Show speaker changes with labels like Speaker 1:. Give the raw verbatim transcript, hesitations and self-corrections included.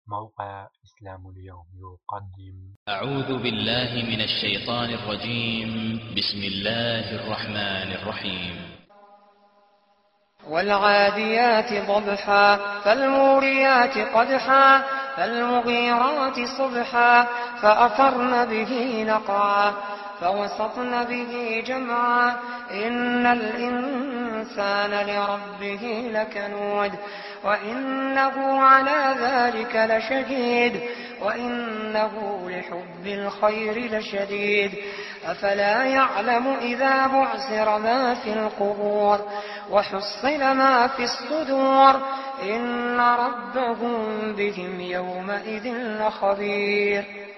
Speaker 1: موقع إسلام اليوم يقدم.
Speaker 2: أعوذ بالله من الشيطان الرجيم. بسم الله الرحمن الرحيم.
Speaker 3: والعاديات ضبحا فالموريات قدحا فالمغيرات صبحا فأثرن به نقعا فوسطن به جمعا إن الإنسان لربه لكنود وإنه على ذلك لشهيد وإنه لحب الخير لشديد أفلا يعلم إذا بعثر ما في القبور وحصل ما في الصدور إن ربهم بهم يومئذ لخبير.